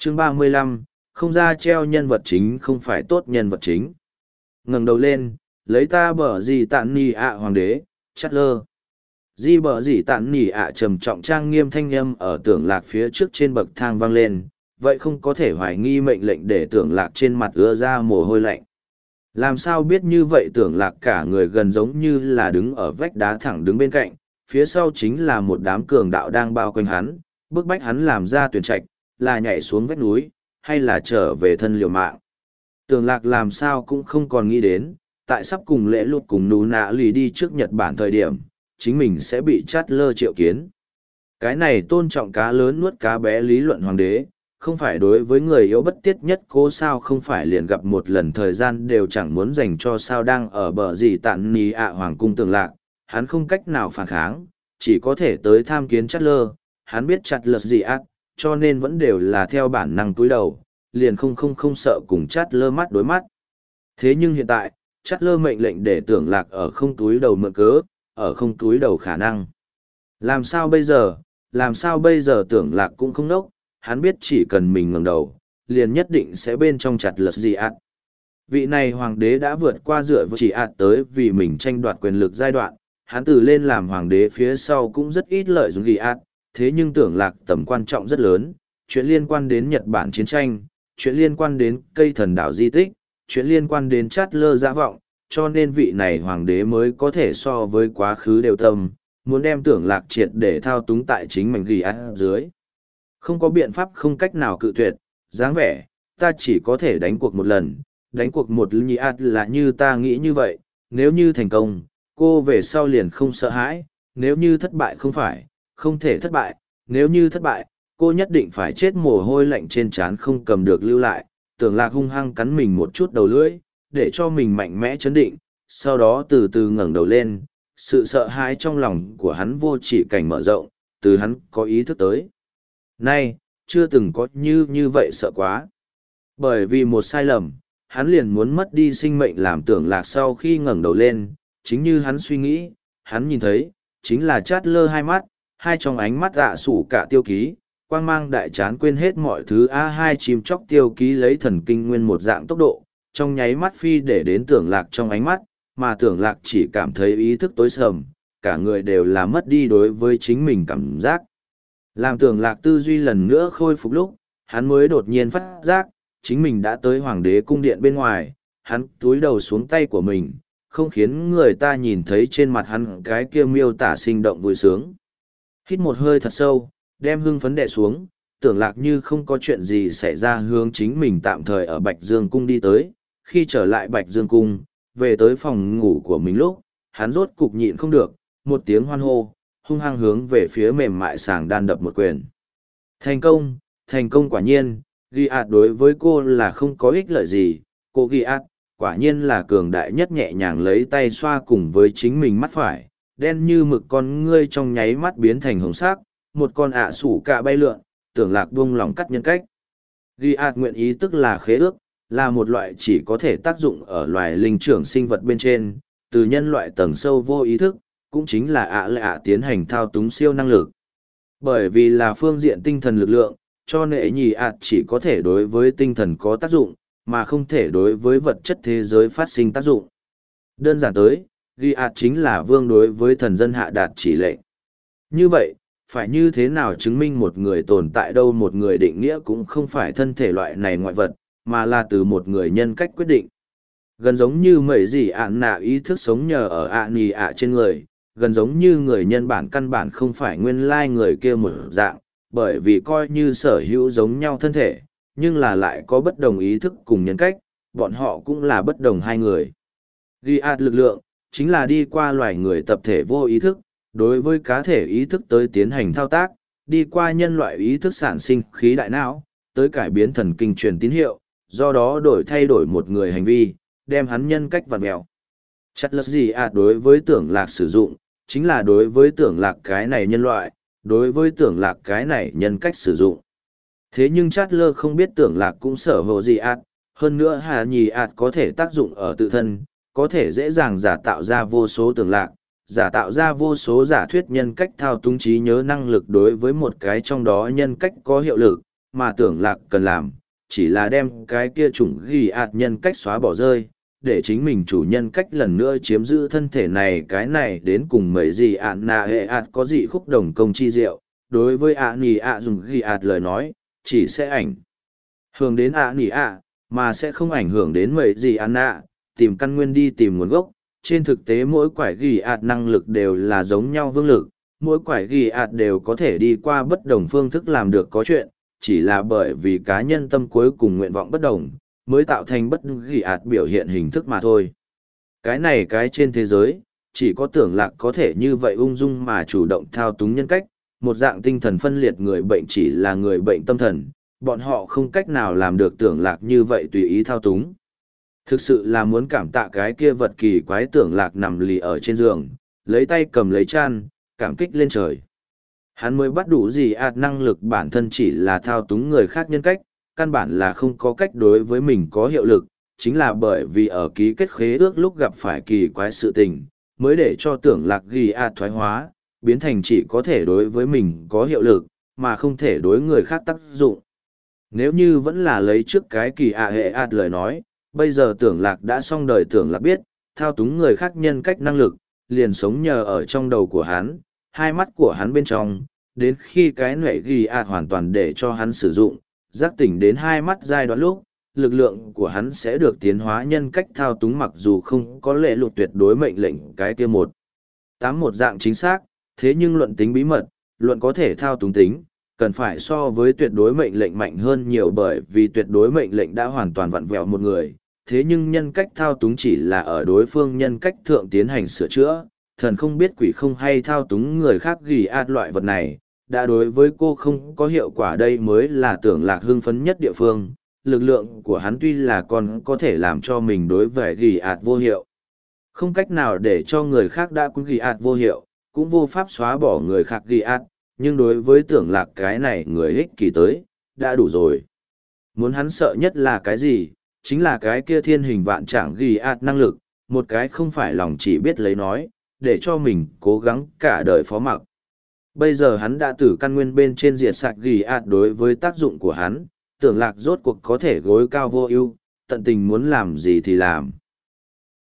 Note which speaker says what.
Speaker 1: Chương 35, không ra treo nhân vật chính không phải tốt nhân vật chính. Ngẩng đầu lên, lấy ta bở gì tạn nì ạ hoàng đế, chát lơ. Di bở gì tạn nì ạ trầm trọng trang nghiêm thanh âm ở tưởng lạc phía trước trên bậc thang vang lên, vậy không có thể hoài nghi mệnh lệnh để tưởng lạc trên mặt ứa ra mồ hôi lạnh. Làm sao biết như vậy tưởng lạc cả người gần giống như là đứng ở vách đá thẳng đứng bên cạnh, phía sau chính là một đám cường đạo đang bao quanh hắn, bức bách hắn làm ra tuyển trạch, là nhảy xuống vách núi, hay là trở về thân liều mạng. Tưởng lạc làm sao cũng không còn nghĩ đến, tại sắp cùng lễ lụt cùng nú nạ lì đi trước Nhật Bản thời điểm, chính mình sẽ bị chát lơ triệu kiến. Cái này tôn trọng cá lớn nuốt cá bé lý luận hoàng đế, không phải đối với người yếu bất tiết nhất cố sao không phải liền gặp một lần thời gian đều chẳng muốn dành cho sao đang ở bờ gì tạn nì ạ hoàng cung tưởng lạc, hắn không cách nào phản kháng, chỉ có thể tới tham kiến chát lơ, hắn biết chát lơ gì ác, cho nên vẫn đều là theo bản năng túi đầu, liền không sợ cùng chát lơ mắt đối mắt. Thế nhưng hiện tại, chát lơ mệnh lệnh để tưởng lạc ở không túi đầu mượn cớ, ở không túi đầu khả năng. Làm sao bây giờ tưởng lạc cũng không nốc, hắn biết chỉ cần mình ngẩng đầu, liền nhất định sẽ bên trong chặt lật gì ạt. Vị này hoàng đế đã vượt qua dựa vào chỉ ạt tới vì mình tranh đoạt quyền lực giai đoạn, hắn từ lên làm hoàng đế phía sau cũng rất ít lợi dụng gì ạt, thế nhưng tưởng lạc tầm quan trọng rất lớn, chuyện liên quan đến Nhật Bản chiến tranh, chuyện liên quan đến cây thần đảo di tích, chuyện liên quan đến chát lơ dã vọng, cho nên vị này hoàng đế mới có thể so với quá khứ đều tâm, muốn đem tưởng lạc triệt để thao túng tại chính mình ghi át dưới. Không có biện pháp không cách nào cự tuyệt, dáng vẻ, ta chỉ có thể đánh cuộc một lần, đánh cuộc một nhị át là như ta nghĩ như vậy, nếu như thành công, cô về sau liền không sợ hãi, nếu như thất bại không phải, không thể thất bại, nếu như thất bại, cô nhất định phải chết mồ hôi lạnh trên trán không cầm được lưu lại, tưởng lạc hung hăng cắn mình một chút đầu lưỡi, để cho mình mạnh mẽ chấn định, sau đó từ từ ngẩng đầu lên, sự sợ hãi trong lòng của hắn vô chỉ cảnh mở rộng, từ hắn có ý thức tới. Nay, chưa từng có như vậy sợ quá. Bởi vì một sai lầm, hắn liền muốn mất đi sinh mệnh làm tưởng lạc sau khi ngẩng đầu lên, chính như hắn suy nghĩ, hắn nhìn thấy, chính là chát lơ hai mắt, hai trong ánh mắt sủ cả tiêu ký, quang mang đại chán quên hết mọi thứ hai chim chóc tiêu ký lấy thần kinh nguyên một dạng tốc độ, trong nháy mắt phi để đến tưởng lạc trong ánh mắt, mà tưởng lạc chỉ cảm thấy ý thức tối sầm, cả người đều là mất đi đối với chính mình cảm giác. Làm tưởng lạc tư duy lần nữa khôi phục lúc, hắn mới đột nhiên phát giác, chính mình đã tới hoàng đế cung điện bên ngoài, hắn túi đầu xuống tay của mình, không khiến người ta nhìn thấy trên mặt hắn cái kia miêu tả sinh động vui sướng. Hít một hơi thật sâu, đem hưng phấn đè xuống, tưởng lạc như không có chuyện gì xảy ra hướng chính mình tạm thời ở Bạch Dương Cung đi tới, khi trở lại Bạch Dương Cung, về tới phòng ngủ của mình lúc, hắn rốt cục nhịn không được, một tiếng hoan hô, hung hăng hướng về phía mềm mại sàng đan đập một quyền. Thành công quả nhiên, ghi ạt đối với cô là không có ích lợi gì, cô ghi ạt, quả nhiên là cường đại nhất nhẹ nhàng lấy tay xoa cùng với chính mình mắt phải, đen như mực con ngươi trong nháy mắt biến thành hồng sắc, một con sủ cả bay lượn, tưởng lạc buông lòng cắt nhân cách. Ghi ạt nguyện ý tức là khế ước, là một loại chỉ có thể tác dụng ở loài linh trưởng sinh vật bên trên, từ nhân loại tầng sâu vô ý thức, cũng chính là tiến hành thao túng siêu năng lực. Bởi vì là phương diện tinh thần lực lượng, cho nên nhì chỉ có thể đối với tinh thần có tác dụng, mà không thể đối với vật chất thế giới phát sinh tác dụng. Đơn giản tới, ghi chính là vương đối với thần dân hạ đạt chỉ lệnh. Như vậy, phải như thế nào chứng minh một người tồn tại đâu, một người định nghĩa cũng không phải thân thể loại này ngoại vật, mà là từ một người nhân cách quyết định. Gần giống như mấy gì nạ ý thức sống nhờ ở nì trên người, gần giống như người nhân bản căn bản không phải nguyên lai người kia một dạng, bởi vì coi như sở hữu giống nhau thân thể, nhưng là lại có bất đồng ý thức cùng nhân cách, bọn họ cũng là bất đồng hai người. Ghi lực lượng, chính là đi qua loài người tập thể vô ý thức, đối với cá thể ý thức tới tiến hành thao tác, đi qua nhân loại ý thức sản sinh khí đại não, tới cải biến thần kinh truyền tín hiệu, do đó thay đổi một người hành vi, đem hắn nhân cách vặn mèo. Chặt lật gì đối với tưởng lạc sử dụng, chính là đối với tưởng lạc cái này nhân loại, đối với tưởng lạc cái này nhân cách sử dụng. Thế nhưng chát lơ không biết tưởng lạc cũng sở hữu gì hơn nữa hà nhì có thể tác dụng ở tự thân, có thể dễ dàng giả tạo ra vô số tưởng lạc, giả tạo ra vô số giả thuyết nhân cách thao túng trí nhớ năng lực đối với một cái trong đó nhân cách có hiệu lực, mà tưởng lạc cần làm, chỉ là đem cái kia chủng ghi ạt nhân cách xóa bỏ rơi, để chính mình chủ nhân cách lần nữa chiếm giữ thân thể này cái này đến cùng mấy gì ạn nạ hệ ạt có dị khúc đồng công chi diệu, đối với ạ nì ạ dùng ghi ạt lời nói, chỉ sẽ ảnh hưởng đến ạ nì ạ, mà sẽ không ảnh hưởng đến mấy gì ạn nạ, tìm căn nguyên đi tìm nguồn gốc. Trên thực tế mỗi quải ghi ạt năng lực đều là giống nhau vương lực, mỗi quải ghi ạt đều có thể đi qua bất đồng phương thức làm được có chuyện, chỉ là bởi vì cá nhân tâm cuối cùng nguyện vọng bất đồng, mới tạo thành bất ghi ạt biểu hiện hình thức mà thôi. Cái này cái trên thế giới, chỉ có tưởng lạc có thể như vậy ung dung mà chủ động thao túng nhân cách, một dạng tinh thần phân liệt người bệnh chỉ là người bệnh tâm thần, bọn họ không cách nào làm được tưởng lạc như vậy tùy ý thao túng. Thực sự là muốn cảm tạ cái kia vật kỳ quái tưởng lạc nằm lì ở trên giường, lấy tay cầm lấy chăn, cảm kích lên trời. Hắn mới bắt đủ gì năng lực bản thân chỉ là thao túng người khác nhân cách, căn bản là không có cách đối với mình có hiệu lực, chính là bởi vì ở ký kết khế ước lúc gặp phải kỳ quái sự tình, mới để cho tưởng lạc ghi thoái hóa, biến thành chỉ có thể đối với mình có hiệu lực, mà không thể đối người khác tác dụng. Nếu như vẫn là lấy trước cái kỳ hệ lời nói, bây giờ tưởng lạc đã xong đời tưởng lạc biết, thao túng người khác nhân cách năng lực, liền sống nhờ ở trong đầu của hắn, hai mắt của hắn bên trong, đến khi cái nệ ghi hoàn toàn để cho hắn sử dụng, giác tỉnh đến hai mắt giai đoạn lúc, lực lượng của hắn sẽ được tiến hóa nhân cách thao túng mặc dù không có lệ lụt tuyệt đối mệnh lệnh cái kia một. Một dạng chính xác, thế nhưng luận tính bí mật, luận có thể thao túng tính, cần phải so với tuyệt đối mệnh lệnh mạnh hơn nhiều bởi vì tuyệt đối mệnh lệnh đã hoàn toàn vặn vẹo một người, thế nhưng nhân cách thao túng chỉ là ở đối phương nhân cách thượng tiến hành sửa chữa, thần không biết quỷ không hay thao túng người khác ghi loại vật này, đã đối với cô không có hiệu quả đây mới là tưởng lạc hưng phấn nhất địa phương, lực lượng của hắn tuy là còn có thể làm cho mình đối với ghi vô hiệu. Không cách nào để cho người khác đã cũng ghi vô hiệu, cũng vô pháp xóa bỏ người khác ghi nhưng đối với tưởng lạc cái này người ích kỷ tới, đã đủ rồi. Muốn hắn sợ nhất là cái gì? Chính là cái kia thiên hình vạn trạng ghi năng lực, một cái không phải lòng chỉ biết lấy nói, để cho mình cố gắng cả đời phó mặc. Bây giờ hắn đã từ căn nguyên bên trên diệt sạch ghi đối với tác dụng của hắn, tưởng lạc rốt cuộc có thể gối cao vô ưu, tận tình muốn làm gì thì làm.